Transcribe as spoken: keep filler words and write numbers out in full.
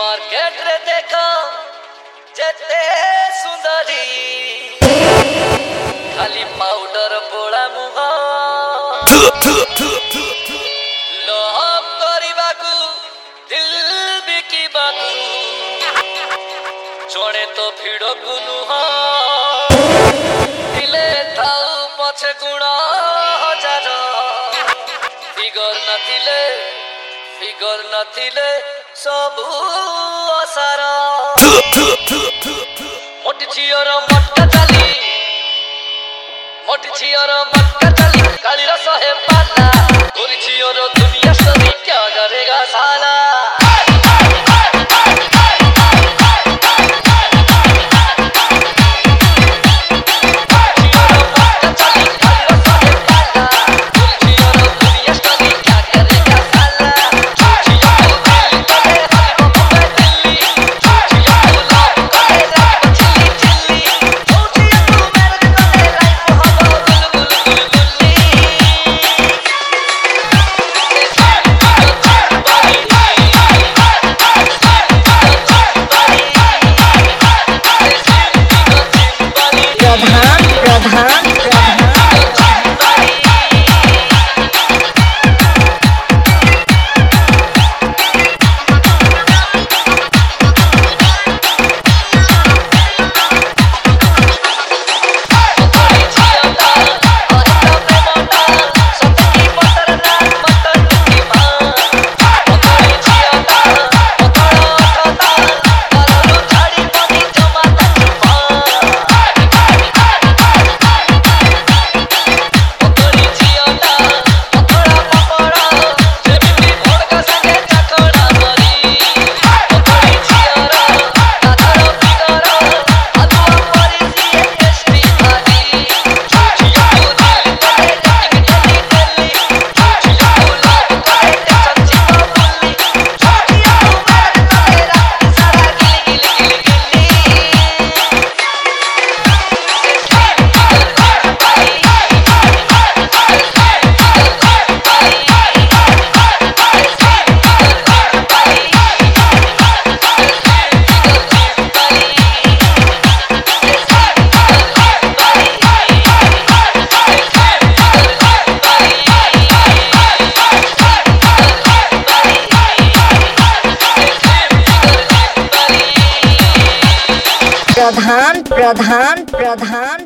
market रे देखो जेते सुंदरी खाली पाउडर बोला मुहा लव करिबाकू दिल बिकिबाकू छोड़े तो भिड़कू नुहा दिले थाउ पछे गुणा हजार फिगर नथिले फिगर नथिले सबू असार मोटी झियर मटका चाली मोटी झियर मटका चाली काली रस है पाला गोरी झियर दुनिया सभी क्या करेगा साला प्रधान प्रधान प्रधान